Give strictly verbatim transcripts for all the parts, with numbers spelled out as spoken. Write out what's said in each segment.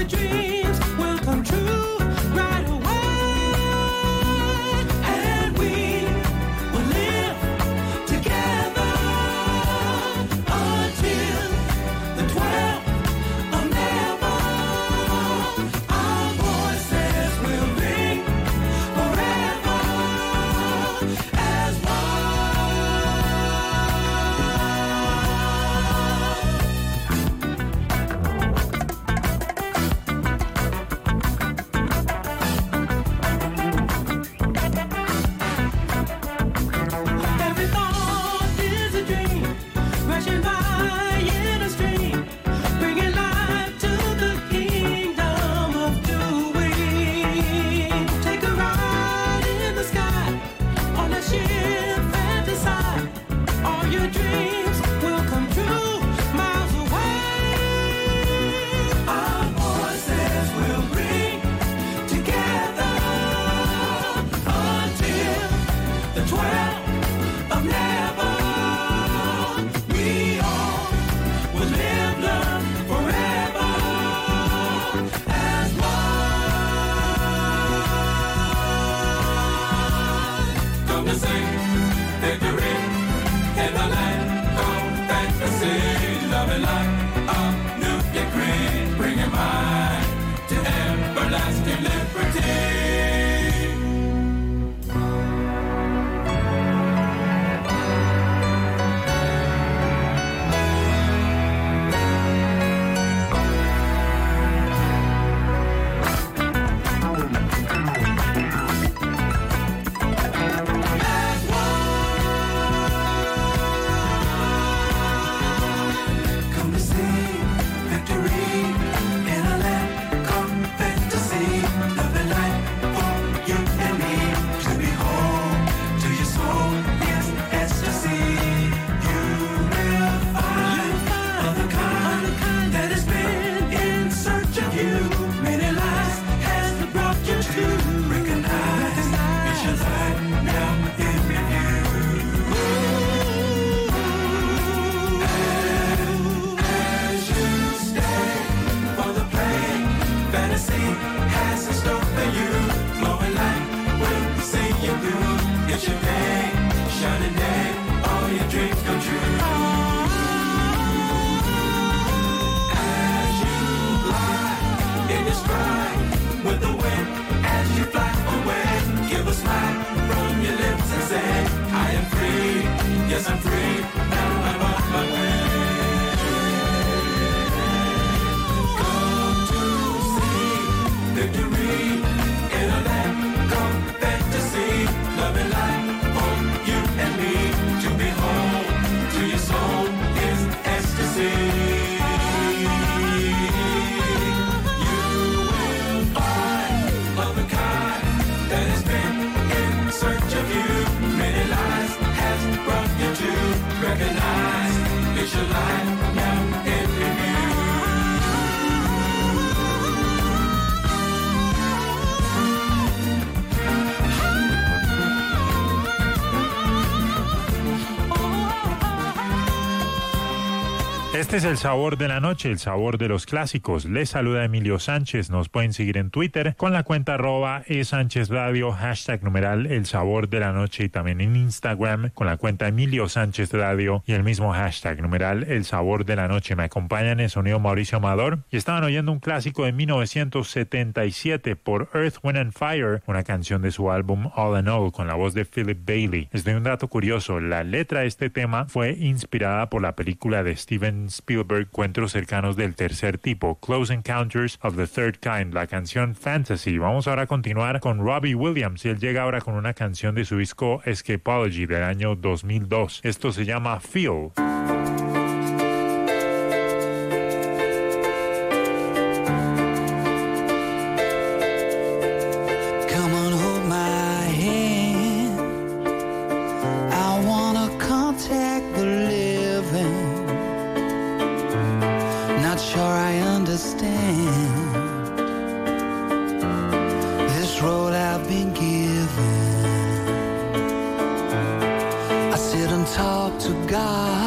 Este es el sabor de la noche, el sabor de los clásicos. Les saluda Emilio Sánchez. Nos pueden seguir en Twitter con la cuenta arroba e Sánchez Radio, hashtag numeral el sabor de la noche, y también en Instagram con la cuenta Emilio Sánchez Radio y el mismo hashtag numeral el sabor de la noche. Me acompañan en sonido Mauricio Amador y estaban oyendo un clásico de mil novecientos setenta y siete por Earth, Wind and Fire, una canción de su álbum All in All con la voz de Philip Bailey. Les doy un dato curioso: la letra de este tema fue inspirada por la película de Steven Spielberg, Encuentros cercanos del tercer tipo, Close Encounters of the Third Kind, la canción Fantasy. Vamos ahora a continuar con Robbie Williams. Él llega ahora con una canción de su disco Escapology del año dos mil dos. Esto se llama Feel.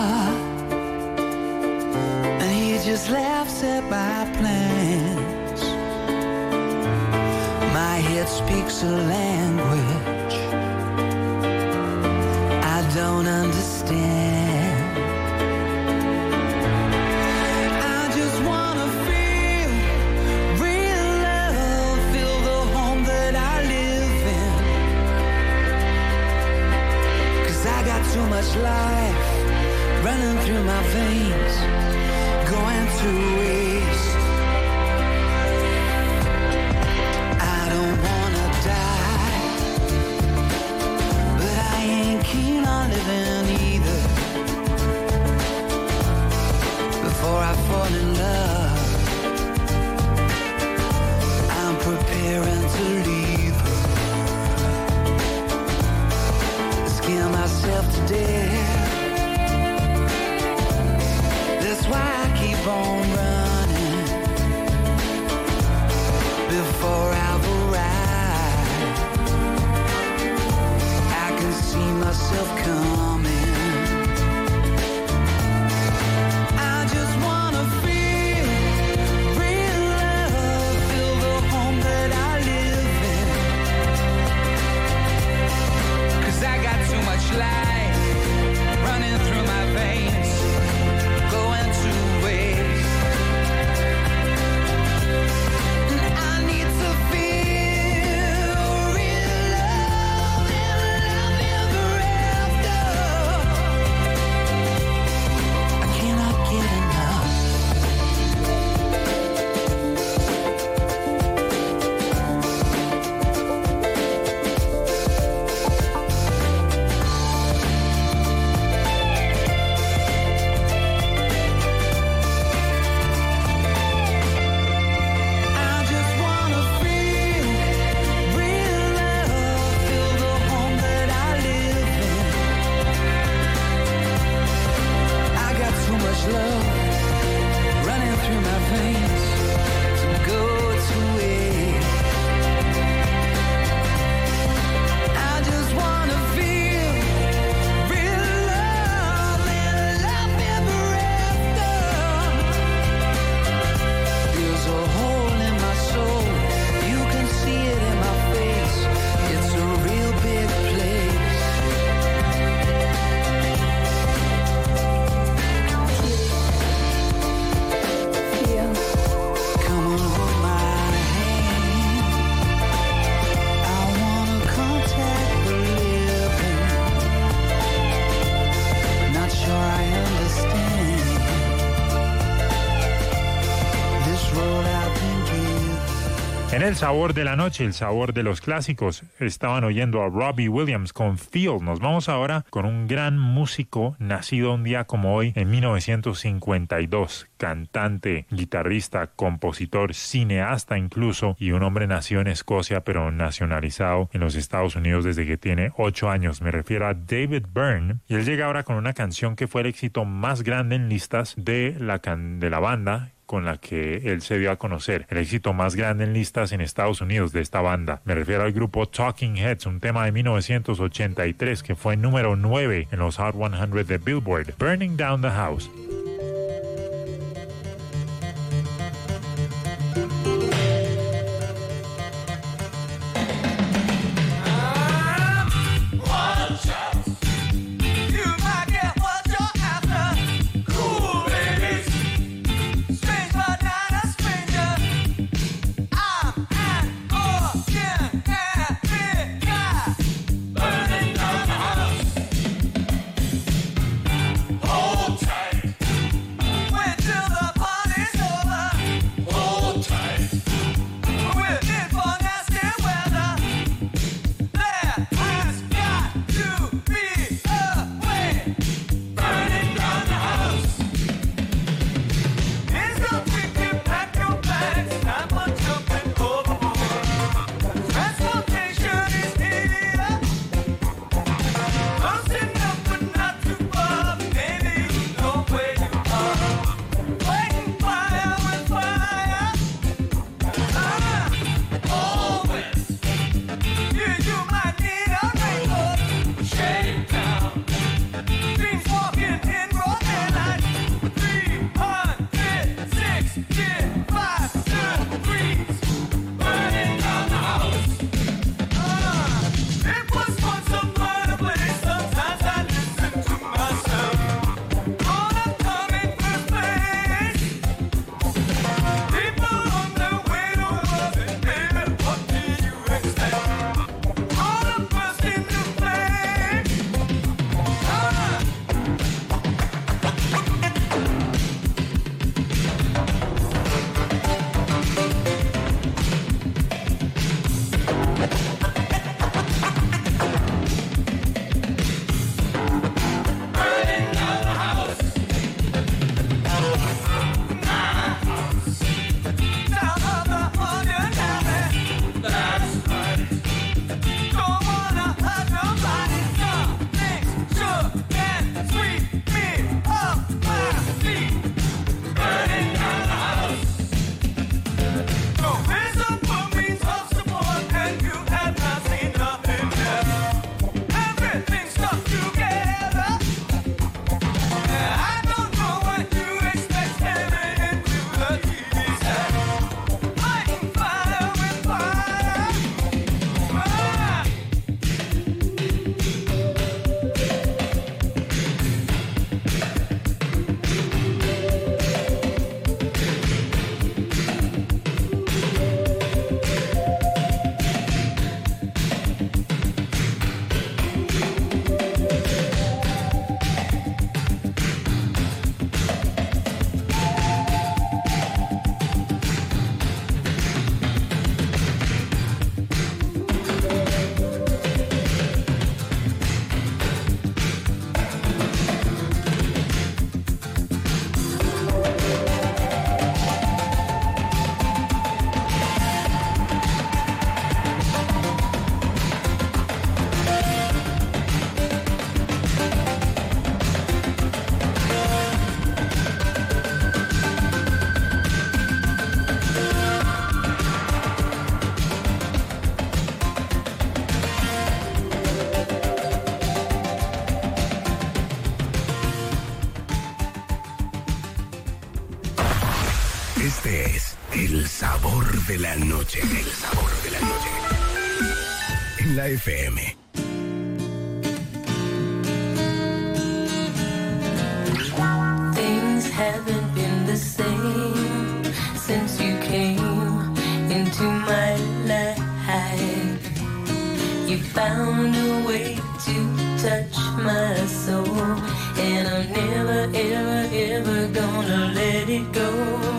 Laughs at my plans. yet speaks a language I don't understand. I just wanna feel real love, feel the home that I live in. 'Cause I got too much life running through my veins, going to waste. I don't wanna die, but I ain't keen on living either. Before I fall in love, I'm preparing to leave her. Scare myself to death. That's why I keep on running before I've arrived. I can see myself coming. I just wanna feel real love, feel the home that I live in. 'Cause I got too much life running through my veins, going to waste. And I need to feel real love and love ever after. I cannot get enough. I just wanna feel real love, feel the home that I live in. I got too much love running through my veins to go to waste. I just wanna feel real love and love ever after. There's a hole in my soul, you can see it in my face. It's a real big place. Come on, hold my hand. I wanna contact the living. Not sure I understand this road I've been given. En el sabor de la noche, el sabor de los clásicos, estaban oyendo a Robbie Williams con Feel. Nos vamos ahora con un gran músico nacido un día como hoy en mil novecientos cincuenta y dos, cantante, guitarrista, compositor, cineasta incluso, y un hombre nacido en Escocia pero nacionalizado en los Estados Unidos desde que tiene ocho años. Me refiero a David Byrne, y él llega ahora con una canción que fue el éxito más grande en listas de la, can de la banda con la que él se dio a conocer, el éxito más grande en listas en Estados Unidos de esta banda. Me refiero al grupo Talking Heads, un tema de mil novecientos ochenta y tres que fue número nueve en los Hot cien de Billboard, Burning Down the House. You might get what you're after. Cool babies, strange but not a stranger. I'm an ordinary guy, burning down the house. Hold tight. El sabor de la noche. El sabor de la noche. En la F M. Things haven't been the same since you came into my life. You found a way to touch my soul, and I'm never, ever, ever gonna let it go.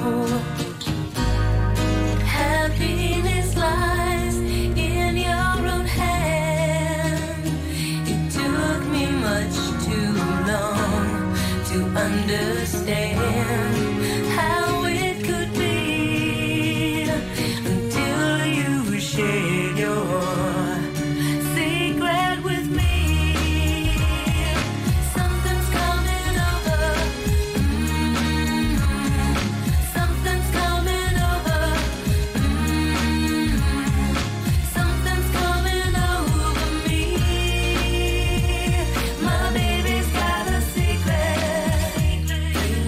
Happiness lies in your own hand. It took me much too long to understand how it could be until you shared your secret with me. Something's coming over. Mm-hmm. Something's coming over. Mm-hmm. Something's coming over me. My baby's got a secret.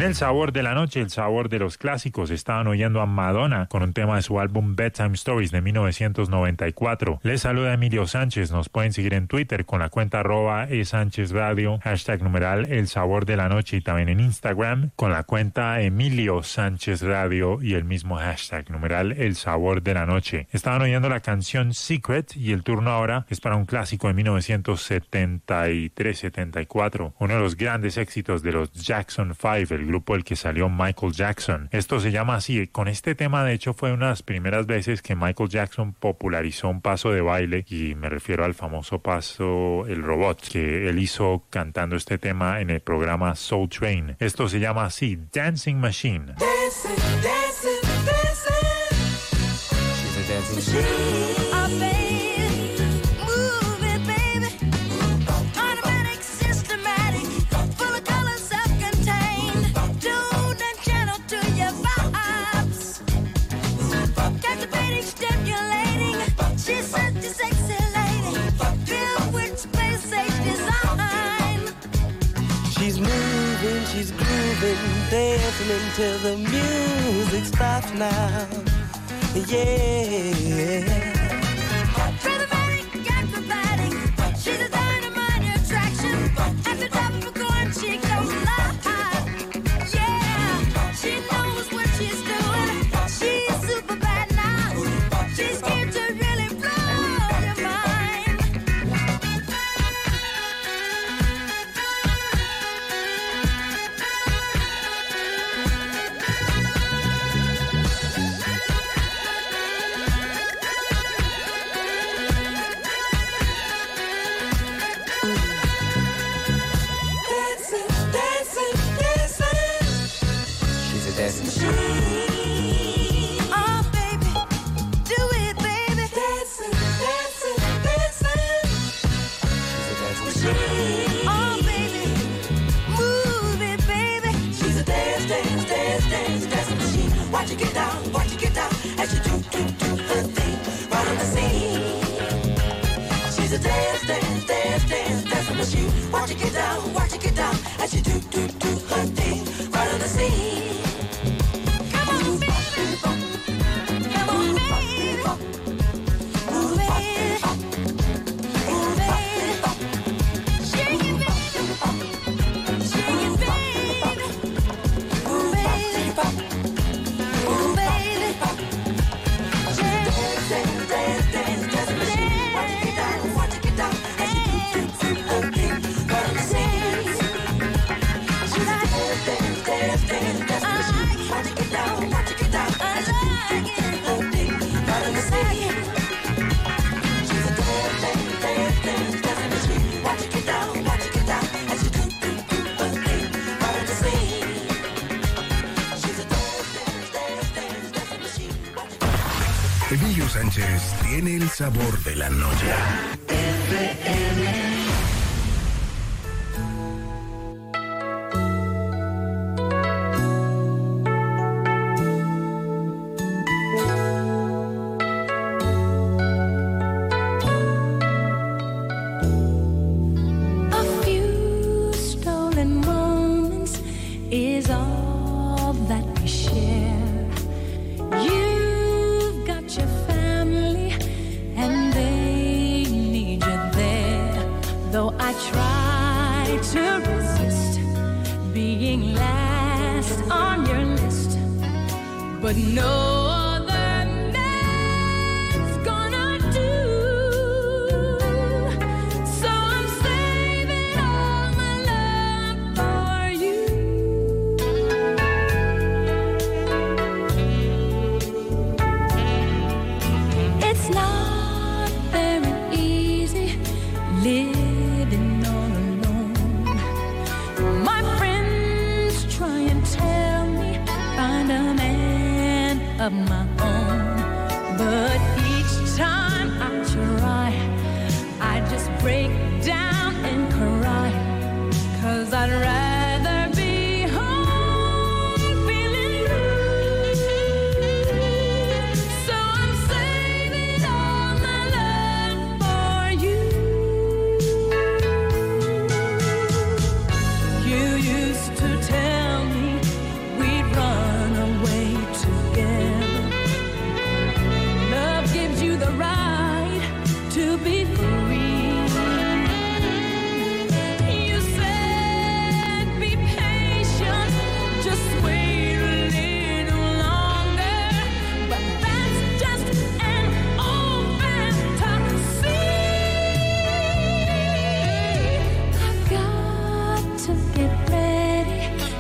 el sabor de la noche, el sabor de los clásicos. Estaban oyendo a Madonna con un tema de su álbum Bedtime Stories de mil novecientos noventa y cuatro. Les saluda Emilio Sánchez. Nos pueden seguir en Twitter con la cuenta arroba e Sánchez Radio, hashtag numeral el sabor de la noche, y también en Instagram con la cuenta Emilio Sánchez Radio y el mismo hashtag numeral el sabor de la noche. Estaban oyendo la canción Secret y el turno ahora es para un clásico de mil novecientos setenta y tres setenta y cuatro, uno de los grandes éxitos de los Jackson Five, el grupo del que salió Michael Jackson. Esto se llama así. Con este tema, de hecho, fue una de las primeras veces que Michael Jackson popularizó un paso de baile, y me refiero al famoso paso El Robot, que él hizo cantando este tema en el programa Soul Train. Esto se llama así, Dancing Machine. Dancing, dancing, dancing. She's a dancing machine. Oh, baby, move it, baby. Automatic, systematic, full of color, self-contained. Tuned and channeled to your vibes. Captivating, stimulating. She's such a sexy lady, filled with space age design. She's moving, she's grooving, dancing until the music stops now. Yeah. Rhythmatic, acrobatic, she's a dynamite attraction. At the top of a coin, she goes live. Yeah, she knows what she's doing. She's super bad now. She's here to really blow your mind. Dancing, dancing, dancing. She's a dancing machine. Oh, baby, do it, baby. Dancing, dancing, dancing. She's a dancing machine. Oh, baby, move it, baby. She's a dance, dance, dance, dance, dancing machine. Watch it get down, watch it get down, as she do, do, do her thing, right on the scene. She's a dance, dance, dance, dance, dancing machine. Watch it get down, watch it get down, as she do, do, do her thing, right on the scene. Come on, baby. Come on, baby. Move it. Move it. Shake it, baby. Shake it, baby. Move it. Move it. Shake Dance, dance, dance, dance, dancing machine. Watch it get down, watch it get down, as she do, do, do her thing, right on the scene. She's a dance, dance, dance, dance, dancing machine. Watch it get down, watch it get down, as she do, do, do her thing, right on the scene. She's a dance, dance, dance, dance, dancing machine. Watch it get down, watch it get down, as she do, do, do her thing, right on the scene. She's a dance, dance, dance, dance, dancing machine. Watch it get down. Emilio Sánchez tiene el sabor de la noche. A few stolen moments is all that we share. You've got your family and they need you there. Though I try to resist being last on your list, but no other man's gonna do. So I'm saving all my love for you. It's not very easy living all alone. My friends try and tell me find a man of my own, but each time I try, I just break down and cry, 'cause I'd rather be home feeling blue. So I'm saving all my love for you. You used to tell me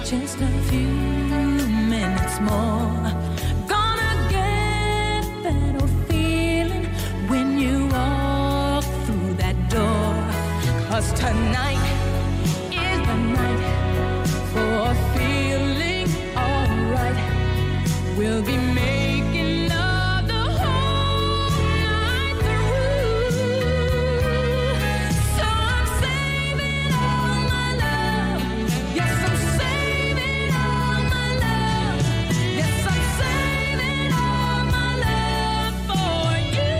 just a few minutes more. Gonna get that old feeling when you walk through that door. 'Cause tonight is the night for feeling alright. We'll be making love the whole night through. So I'm saving all my love. Yes, I'm saving all my love. Yes, I'm saving all my love for you.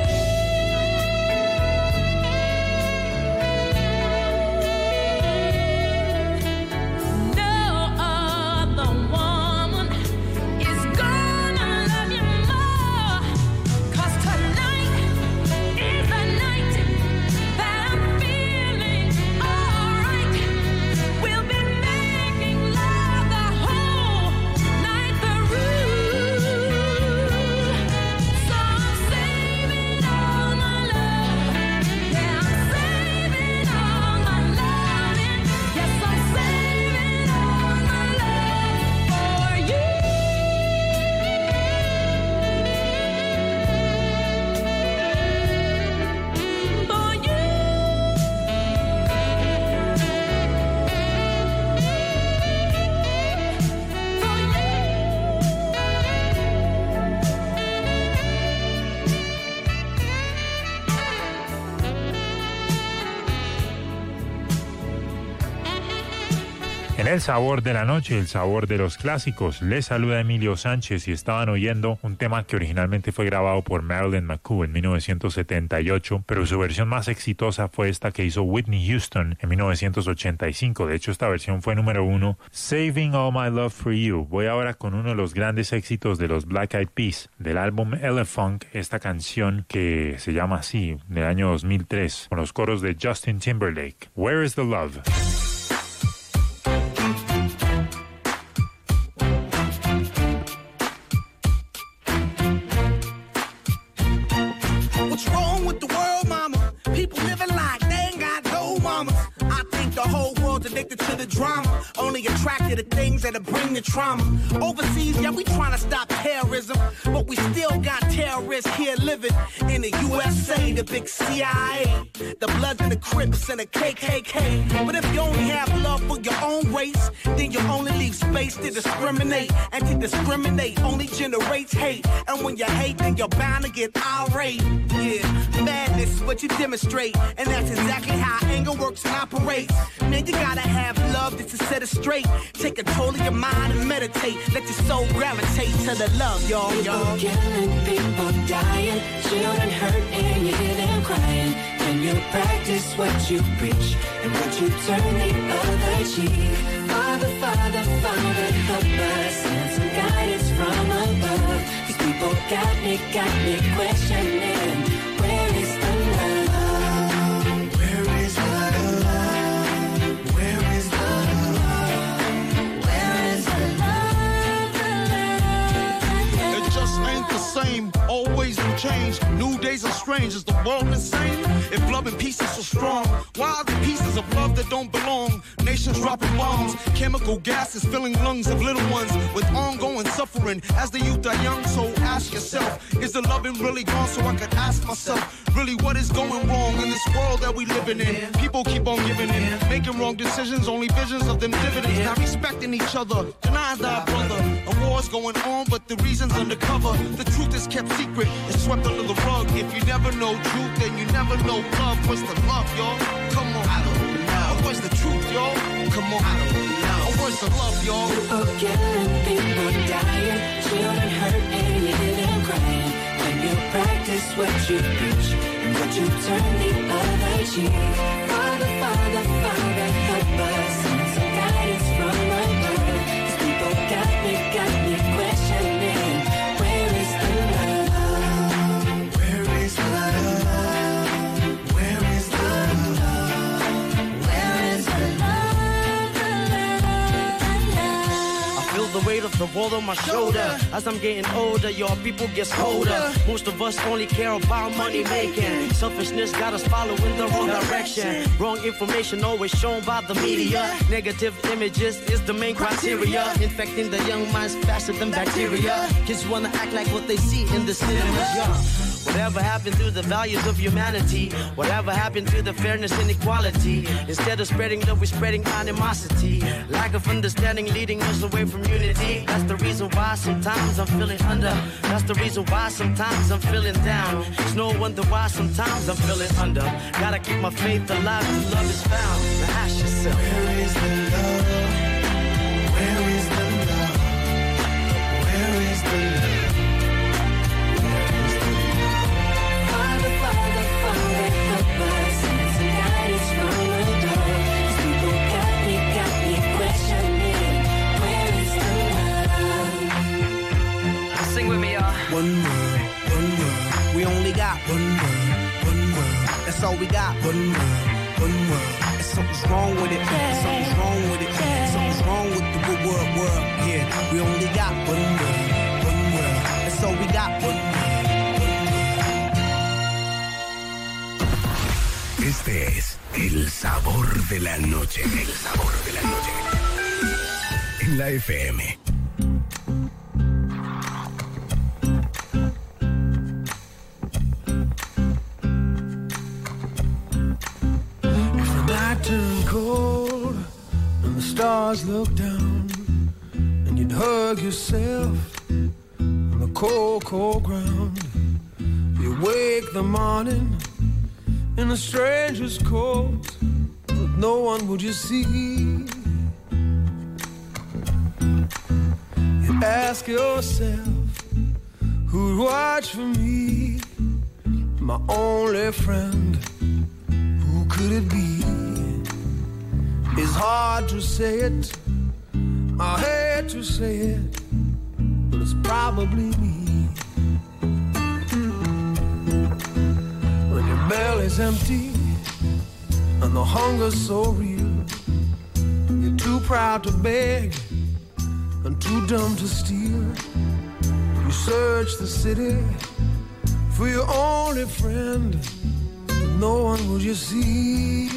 No other woman is gonna love you more. 'Cause tonight is the night that I'm feeling alright. We'll be making love the whole night through. So I'm saving all my love. Yeah, I'm saving all my loving. Yes, I'm saving all my love for you. For you. En el sabor de la noche, el sabor de los clásicos, les saluda Emilio Sánchez y estaban oyendo un tema que originalmente fue grabado por Marilyn McCoo en mil novecientos setenta y ocho, pero su versión más exitosa fue esta que hizo Whitney Houston en mil novecientos ochenta y cinco. De hecho, esta versión fue número uno, Saving All My Love for You. Voy ahora con uno de los grandes éxitos de los Black Eyed Peas, del álbum Elefunk, esta canción que se llama así, del año dos mil tres, con los coros de Justin Timberlake. Where is the Love? What's wrong with the world, mama? People living like they ain't got no mama. I think the whole world's addicted to the drama, only attracted to things that'll bring the trauma. Overseas, yeah, we trying to stop terrorism, but we still got terrorists here living in the U S A, the big C I A, the Bloods and the Crips and the K K K. But if you only have love for your own race, then you only leave space to discriminate, and to discriminate only generates hate. And when you hate, then you're bound to get irate. Yeah, madness is what you demonstrate, and that's exactly how anger works and operates. Man, you gotta have love just to set it straight. Take control of your mind and meditate. Let your soul gravitate to the love, y'all, y'all. People killing, people dying, children hurt and you hear them crying. When you practice what you preach and what you turn the other cheek. Father, Father, Father, help us, send some guidance from above. These people got me, got me questioning, where is the love? Where is the love? Where is the love? Where is the love? The love, the love? It just ain't the same, always new change. New days are strange, is the world insane? If love and peace is so strong, why are the pieces of love that don't belong? Nations dropping bombs, chemical gases filling lungs of little ones with ongoing suffering as the youth are young. So ask yourself, is the loving really gone? So I could ask myself, really what is going wrong in this world that we living in? People keep on giving in, making wrong decisions, only visions of them dividends. Not respecting each other, denying thy brother. A war's going on, but the reason's undercover. The truth is kept secret, it's swept under the rug. If you never know truth, then you never know love. What's the love, y'all? Come on, I don't know. What's the truth, y'all? Come on, I don't know. What's the love, y'all? People killing, people dying, children hurt and you hear them crying. When you practice what you preach and what you turn the other cheek. Father, Father, Father, help us, send some guidance from above. These people got me, got me questioning, where is the love? Where is the love? Where is the love? Where is the love? The love, the love? I feel the way weight of the world on my shoulder. As I'm getting older, your people get colder. Most of us only care about money making. Selfishness got us following the wrong direction. Wrong information always shown by the media. Negative images is the main criteria. Infecting the young minds faster than bacteria. Kids wanna act like what they see in the cinemas. Yeah. Whatever happened to the values of humanity? Whatever happened to the fairness and equality? Instead of spreading love, we're spreading animosity. Lack of understanding leading us away from unity. That's the reason why sometimes I'm feeling under. That's the reason why sometimes I'm feeling down. It's no wonder why sometimes I'm feeling under. Gotta keep my faith alive till love is found. Now ask yourself, where is the love? Where is the love? Where is the love? One world, one world. We only got one world, one world. That's all we got. One world, one world. And something's wrong with it. Something's wrong with it. Something's wrong with the good world, world. Yeah, we only got one world, one world. That's all we got. One world, one world. Este es el sabor de la noche. El sabor de la noche. En la F M. Turn cold and the stars look down, and you'd hug yourself on the cold, cold ground. You wake the morning in a stranger's coat, but no one would you see. You ask yourself, who'd watch for me? My only friend, who could it be? It's hard to say it, I hate to say it, but it's probably me. When your belly's empty and the hunger's so real, you're too proud to beg and too dumb to steal. You search the city for your only friend, but no one will you see.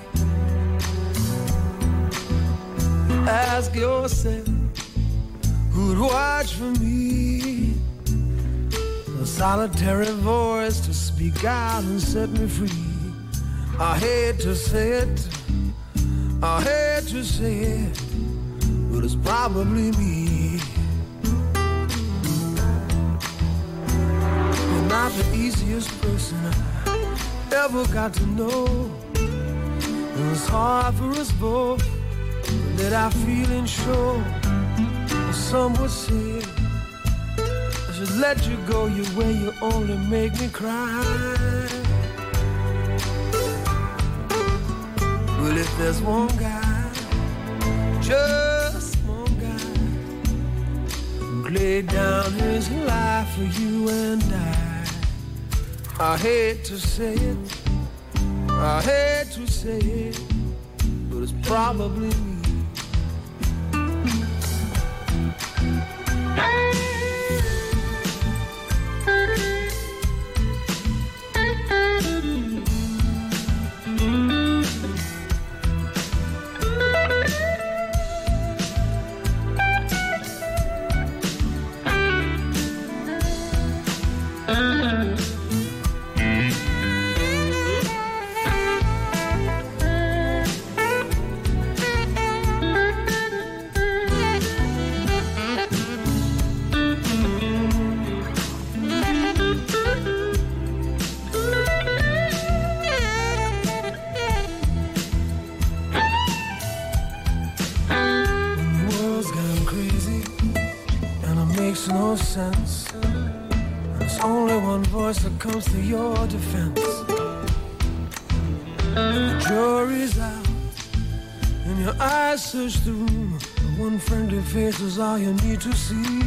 Ask yourself, who'd watch for me? A solitary voice to speak out and set me free. I hate to say it, I hate to say it, but it's probably me. You're not the easiest person I ever got to know, and it's hard for us both that I feel and show. Some would say I should let you go your way, you only make me cry. Well, if there's one guy, just one guy, who laid down his life for you and I, I hate to say it, I hate to say it, but it's probably me. No sense. There's only one voice that comes to your defense. The jury's out, and your eyes search the room. The one friendly face is all you need to see.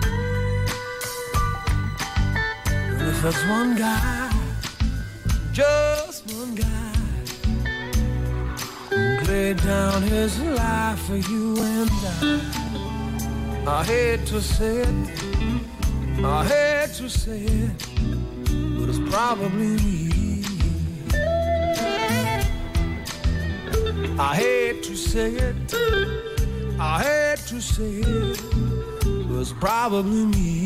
And if that's one guy, just one guy, who laid down his life for you and I, I hate to say it, I hate to say it, but it's probably me. I hate to say it, I hate to say it, but it's probably me.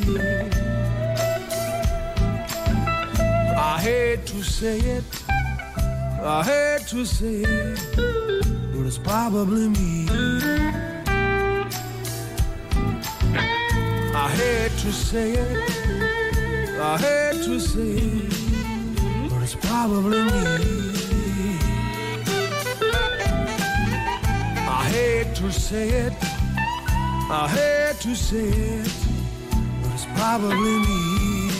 I hate to say it, I hate to say it, but it's probably me. I hate to say it, I hate to say it, but it's probably me. I hate to say it, I hate to say it, but it's probably me.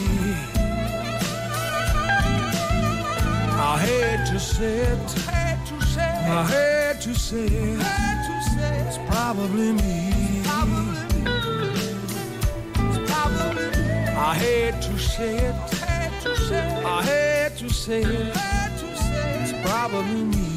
I hate to say it, I hate to say it, it's probably me. I hate to say it, I hate to say it, it's probably me.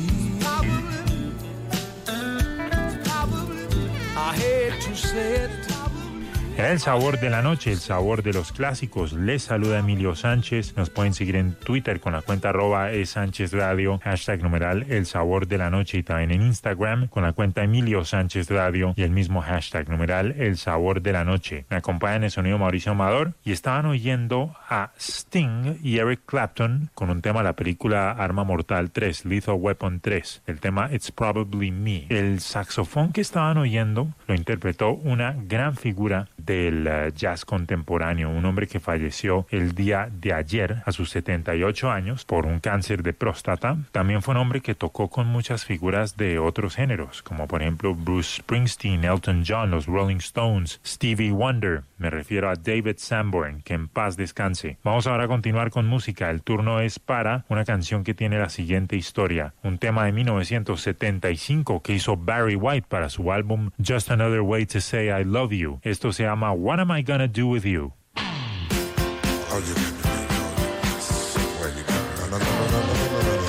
I hate to say it. El sabor de la noche, el sabor de los clásicos. Les saluda Emilio Sánchez. Nos pueden seguir en Twitter con la cuenta arroba e Sánchez Radio, hashtag numeral el sabor de la noche, y también en Instagram con la cuenta Emilio Sánchez Radio y el mismo hashtag numeral el sabor de la noche. Me acompaña en el sonido Mauricio Amador y estaban oyendo a Sting y Eric Clapton con un tema de la película Arma Mortal tres, Lethal Weapon tres, el tema It's Probably Me. El saxofón que estaban oyendo lo interpretó una gran figura del uh, jazz contemporáneo, un hombre que falleció el día de ayer a sus setenta y ocho años por un cáncer de próstata. También fue un hombre que tocó con muchas figuras de otros géneros, como por ejemplo Bruce Springsteen, Elton John, los Rolling Stones, Stevie Wonder. Me refiero a David Sanborn, que en paz descanse. Vamos ahora a continuar con música. El turno es para una canción que tiene la siguiente historia, un tema de mil novecientos setenta y cinco que hizo Barry White para su álbum Just Another Way to Say I Love You. Esto se llama What Am I Gonna Do With You? Oh, you got to be where you got no, no, no, no, no, no, no, no, no.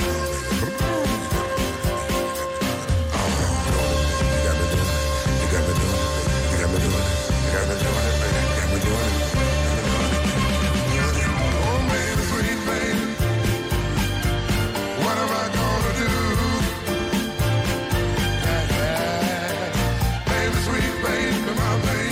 Oh, you got me doing it. You got me doing it. You got me doing it. You got me doing it, baby. You got me doing it. Oh, baby, sweet baby, what am I gonna do? Yeah, yeah. Baby, sweet baby, my baby.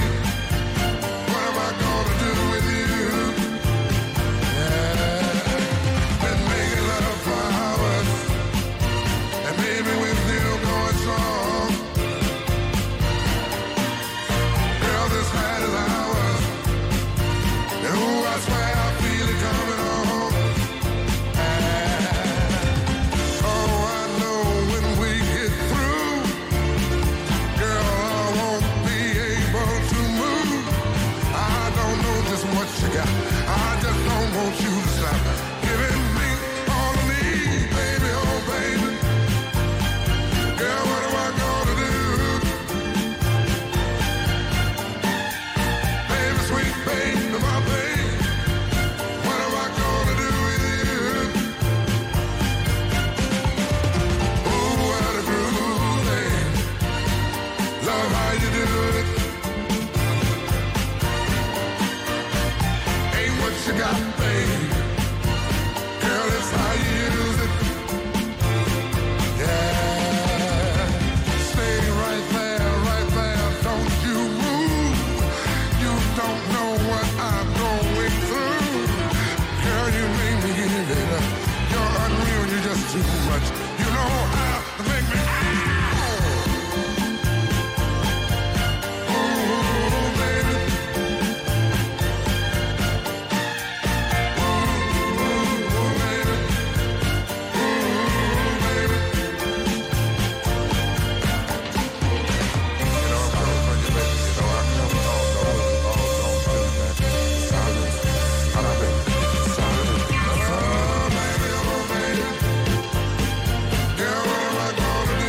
Gonna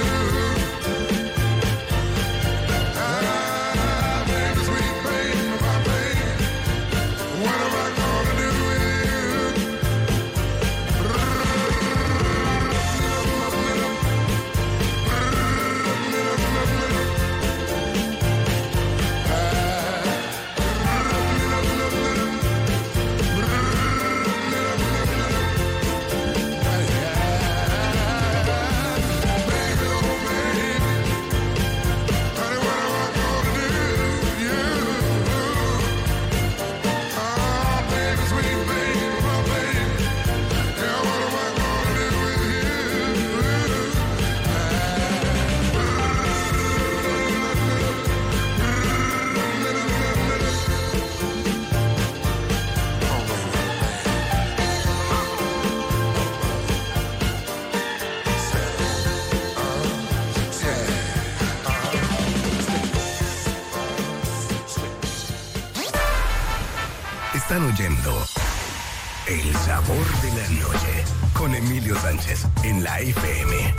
El sabor de la noche. Con Emilio Sánchez en la F M.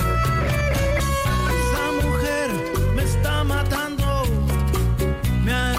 Me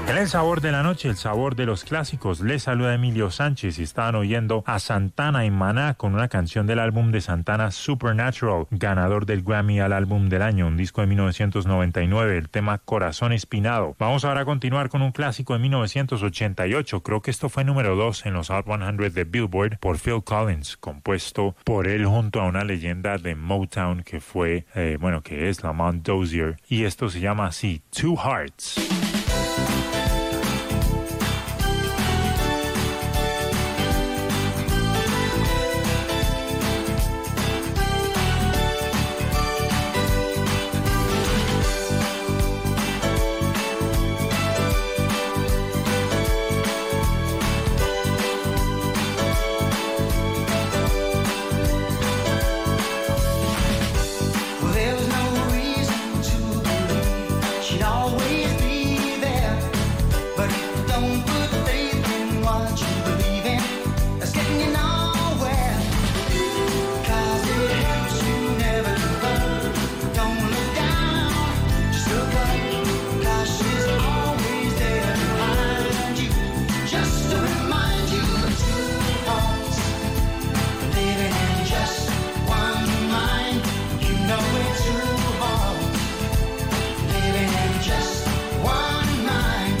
En el sabor de la noche, el sabor de los clásicos, les saluda Emilio Sánchez y estaban oyendo a Santana y Maná con una canción del álbum de Santana, Supernatural, ganador del Grammy al álbum del año, un disco de mil novecientos noventa y nueve, el tema Corazón Espinado. Vamos ahora a continuar con un clásico de mil novecientos ochenta y ocho, creo que esto fue número dos en los Hot cien de Billboard, por Phil Collins, compuesto por él junto a una leyenda de Motown que fue, eh, bueno, que es Lamont Dozier, y esto se llama así, Two Hearts. There was no reason to believe she'd always be there. But if you don't put faith in what you believe in, that's getting you nowhere. Cause it helps you never give up. Don't look down, just look up. Cause she's always there behind you, just to remind you of two hearts living in just one mind. You know it's too hard living in just one mind.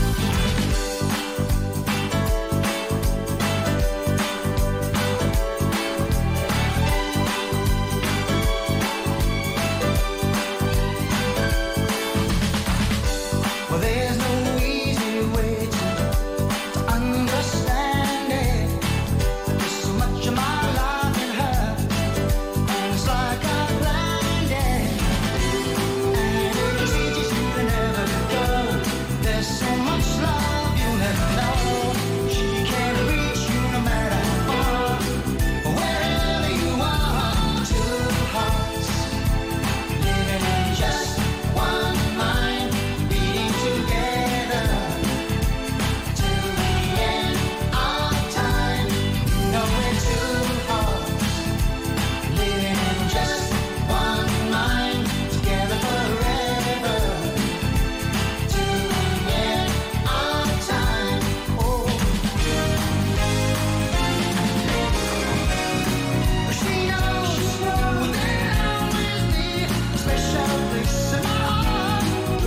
Well, there's no easy way to, to understand it. There's so much of my life in her, and it's like I'm blinded. And it teaches you to never let go. There's so much love you'll never know. She can't reach you no matter how far, wherever you are. Two hearts living in just one mind, beating together till the end of time. You know we're two hearts living in just one mind, together forever till the end of time. Oh, she knows there'll always be a special place in my heart.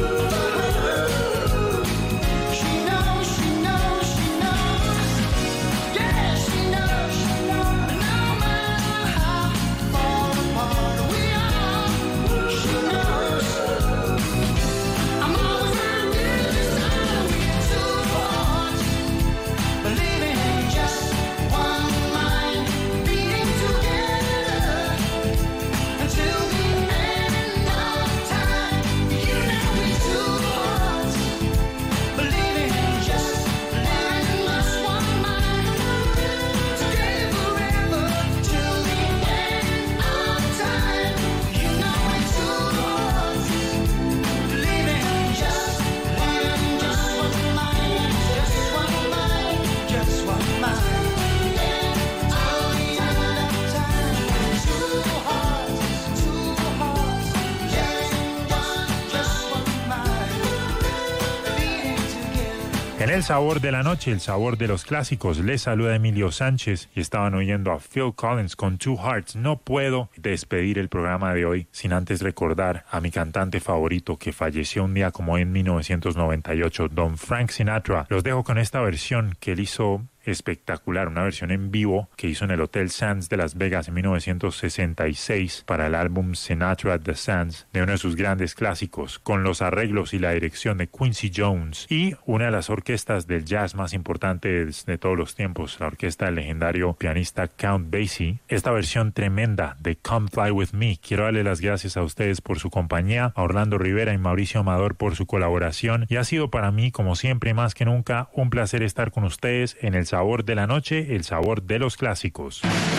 She knows, she knows, she knows. Yeah, she knows, she knows. No matter how far apart we are, she knows. I'm always right there beside with two hearts, believing in just one mind, beating together until the end of time. You know we're two hearts, believing in just, living in just one mind, together forever till the end of time. You know we're two hearts, believing in just, living in just one mind, just one mind, just one mind. Till the end of time, two hearts, two hearts, just one, just one mind, beating together. En el sabor de la noche, el sabor de los clásicos, les saluda Emilio Sánchez y estaban oyendo a Phil Collins con Two Hearts. No puedo despedir el programa de hoy sin antes recordar a mi cantante favorito que falleció un día como hoy en mil novecientos noventa y ocho, don Frank Sinatra. Los dejo con esta versión que él hizo espectacular, una versión en vivo que hizo en el Hotel Sands de Las Vegas en mil novecientos sesenta y seis para el álbum Sinatra at the Sands, de uno de sus grandes clásicos, con los arreglos y la dirección de Quincy Jones y una de las orquestas del jazz más importantes de todos los tiempos, la orquesta del legendario pianista Count Basie. Esta versión tremenda de Come Fly With Me. Quiero darle las gracias a ustedes por su compañía, a Orlando Rivera y Mauricio Amador por su colaboración, y ha sido para mí, como siempre, más que nunca, un placer estar con ustedes en el sabor de la noche, el sabor de los clásicos.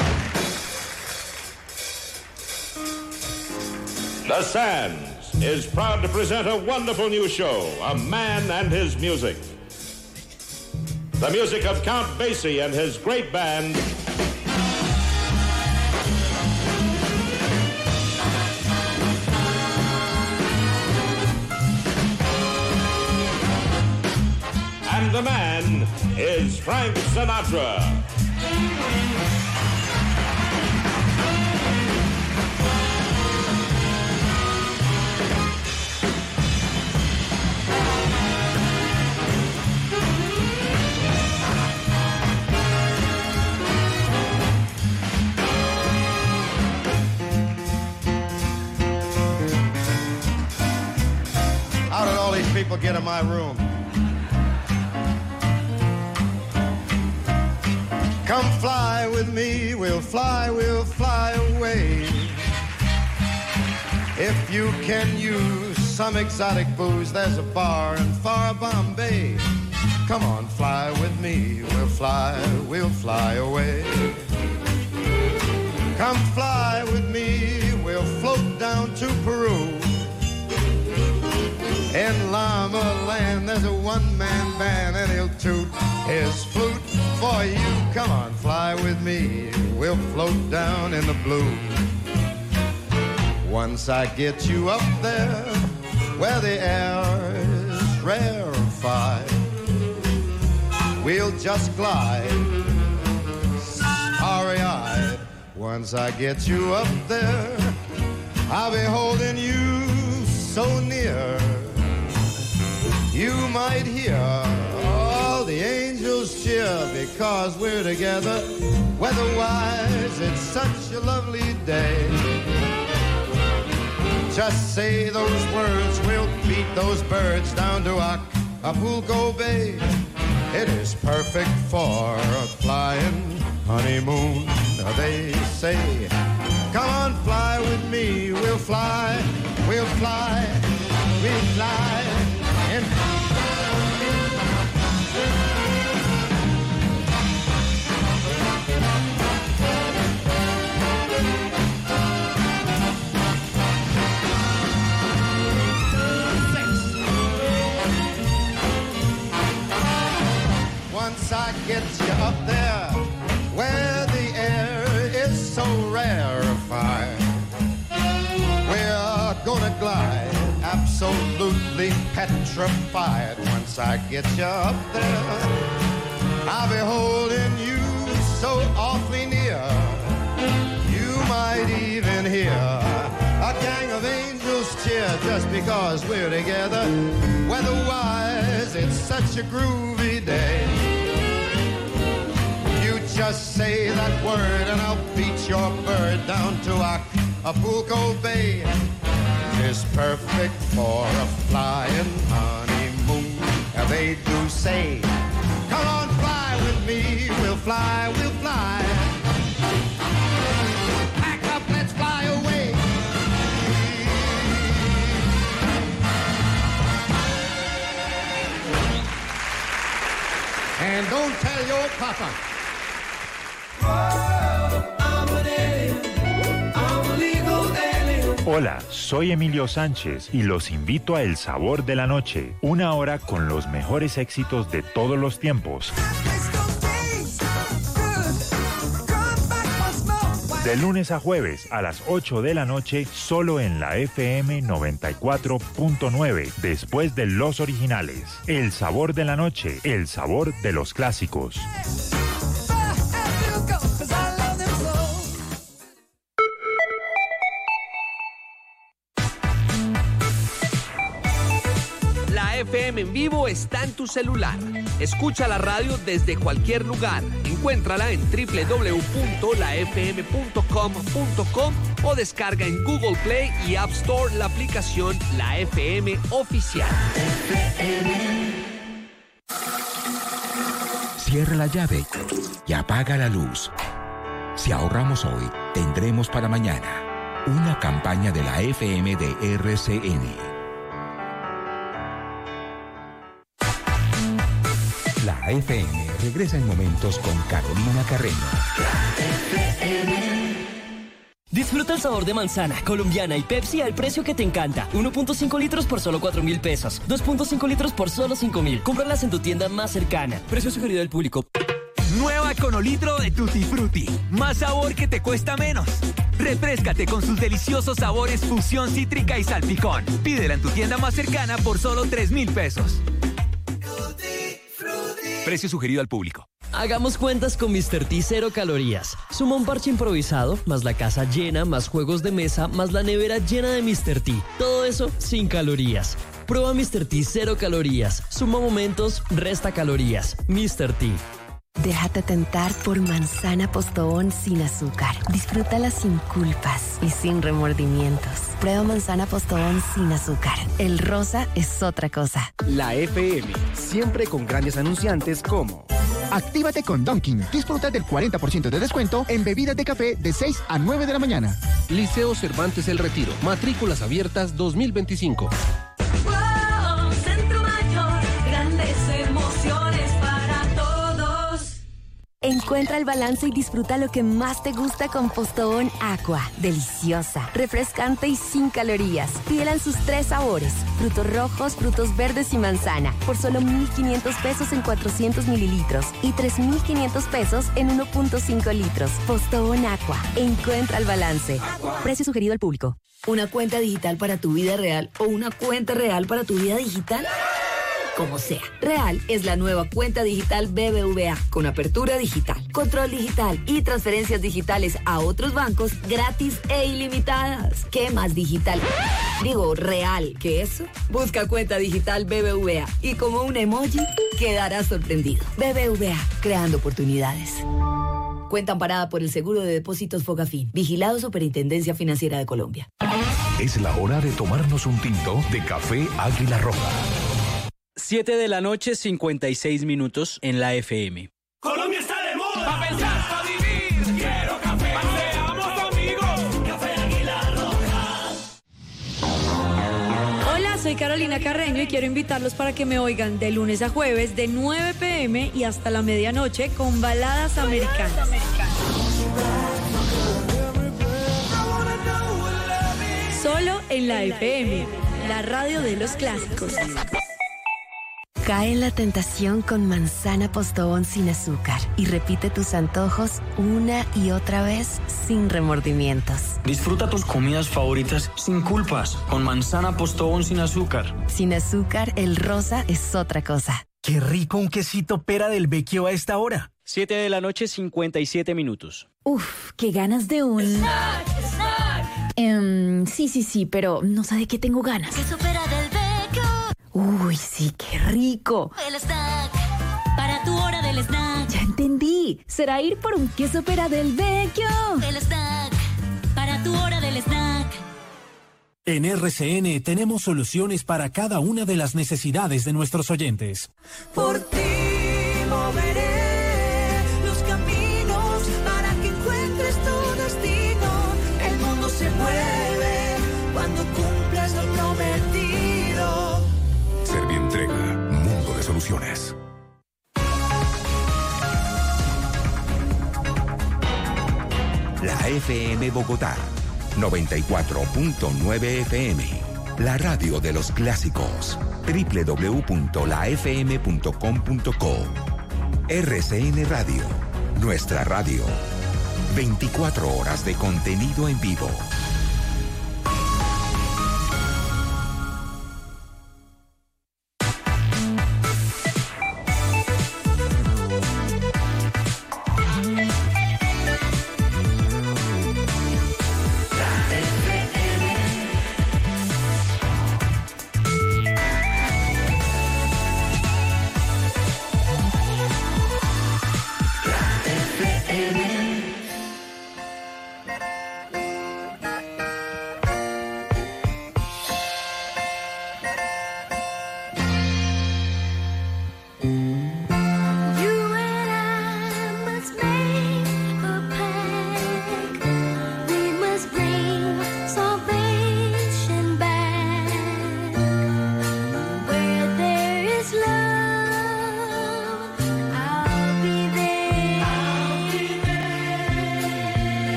The Sands is proud to present a wonderful new show, A Man and His Music. The music of Count Basie and his great band, And the man is Frank Sinatra. How did all these people get in my room? Come fly with me, we'll fly, we'll fly away. If you can use some exotic booze, there's a bar in far Bombay. Come on, fly with me, we'll fly, we'll fly away. Come fly with me, we'll float down to Peru. In Llama Land, there's a one-man band, and he'll toot his flute for you. Come on, fly with me, we'll float down in the blue. Once I get you up there, where the air is rarefied, we'll just glide, starry-eyed. Once I get you up there, I'll be holding you so near. You might hear all the angels cheer because we're together. Weather-wise, it's such a lovely day. Just say those words, we'll beat those birds down to Acapulco Bay. It is perfect for a flying honeymoon, they say. Come on, fly with me, we'll fly, we'll fly, we'll fly. And once I get you up there, where the air is so rarefied, we're gonna glide, absolutely petrified. Once I get you up there, I'll be holding you so awfully near. You might even hear a gang of angels cheer just because we're together. Weather-wise, it's such a groovy day. You just say that word and I'll beat your bird down to Acapulco Bay. It's perfect for a flying honeymoon. They do say, come on, fly with me, we'll fly, we'll fly. Pack up, let's fly away. And don't tell your papa. Hola, soy Emilio Sánchez y los invito a El Sabor de la Noche, una hora con los mejores éxitos de todos los tiempos. De lunes a jueves a las ocho de la noche, solo en la F M noventa y cuatro punto nueve, después de los originales. El Sabor de la Noche, el sabor de los clásicos. F M en vivo está en tu celular. Escucha la radio desde cualquier lugar. Encuéntrala en doble u doble u doble u punto la f m punto com punto com o descarga en Google Play y App Store la aplicación La F M Oficial. Cierra la llave y apaga la luz. Si ahorramos hoy, tendremos para mañana. Una campaña de la F M de R C N. La F M regresa en momentos con Carolina Carreño. Disfruta el sabor de manzana, colombiana y Pepsi al precio que te encanta. uno punto cinco litros por solo cuatro mil pesos. dos punto cinco litros por solo cinco mil. Cómpralas en tu tienda más cercana. Precio sugerido del público. Nueva Econolitro de Tutti Frutti. Más sabor que te cuesta menos. Refréscate con sus deliciosos sabores fusión cítrica y salpicón. Pídela en tu tienda más cercana por solo tres mil pesos. Tutti Frutti. Precio sugerido al público. Hagamos cuentas con míster T cero calorías. Suma un parche improvisado, más la casa llena, más juegos de mesa, más la nevera llena de míster T. Todo eso sin calorías. Prueba míster T cero calorías. Suma momentos, resta calorías. míster T. Déjate tentar por manzana postobón sin azúcar. Disfrútala sin culpas y sin remordimientos. Prueba manzana postobón sin azúcar. El rosa es otra cosa. La F M, siempre con grandes anunciantes como... Actívate con Dunkin'. Disfruta del cuarenta por ciento de descuento en bebidas de café de seis a nueve de la mañana. Liceo Cervantes El Retiro. Matrículas abiertas dos mil veinticinco. Wow, Centro Mayor, grandes emociones para todos. Encuentra el balance y disfruta lo que más te gusta con Postobón Aqua. Deliciosa, refrescante y sin calorías. Pídela en sus tres sabores: frutos rojos, frutos verdes y manzana. Por solo mil quinientos pesos en cuatrocientos mililitros y tres mil quinientos pesos en uno punto cinco litros. Postobón Aqua. Encuentra el balance. Precio sugerido al público. ¿Una cuenta digital para tu vida real o una cuenta real para tu vida digital? Como sea. Real es la nueva cuenta digital B B V A con apertura digital, control digital y transferencias digitales a otros bancos gratis e ilimitadas. ¿Qué más digital? Digo, real que eso. Busca cuenta digital B B V A y como un emoji quedarás sorprendido. B B V A, creando oportunidades. Cuenta amparada por el Seguro de Depósitos Fogafín. Vigilado Superintendencia Financiera de Colombia. Es la hora de tomarnos un tinto de café Águila Roja. siete de la noche, cincuenta y seis minutos en la F M. Colombia está de moda. Pa' pensar, pa' vivir. Quiero café. Seamos amigos. Café Águila Roja. Hola, soy Carolina Carreño y quiero invitarlos para que me oigan de lunes a jueves de nueve pe eme y hasta la medianoche con baladas americanas. Solo en la F M, la radio de los clásicos. Cae en la tentación con manzana postobón sin azúcar y repite tus antojos una y otra vez sin remordimientos. Disfruta tus comidas favoritas sin culpas con manzana postobón sin azúcar. Sin azúcar, el rosa es otra cosa. Qué rico un quesito pera del Vecchio a esta hora. siete de la noche, cincuenta y siete minutos. Uf, qué ganas de un... Snack, snack. Em, sí, sí, sí, pero no sé de qué tengo ganas. Queso pera del Vecchio. Uy, sí, qué rico. El snack. Para tu hora del snack. Ya entendí. Será ir por un queso pera del Vecchio. El snack. Para tu hora del snack. En R C N tenemos soluciones para cada una de las necesidades de nuestros oyentes. Por ti moveré los caminos para que encuentres tu destino. El mundo se mueve cuando cumples lo prometido. Servientrega, mundo de soluciones. La F M Bogotá, noventa y cuatro punto nueve F M. La radio de los clásicos. doble u doble u doble u punto la f m punto com punto co. R C N Radio, nuestra radio. veinticuatro horas de contenido en vivo.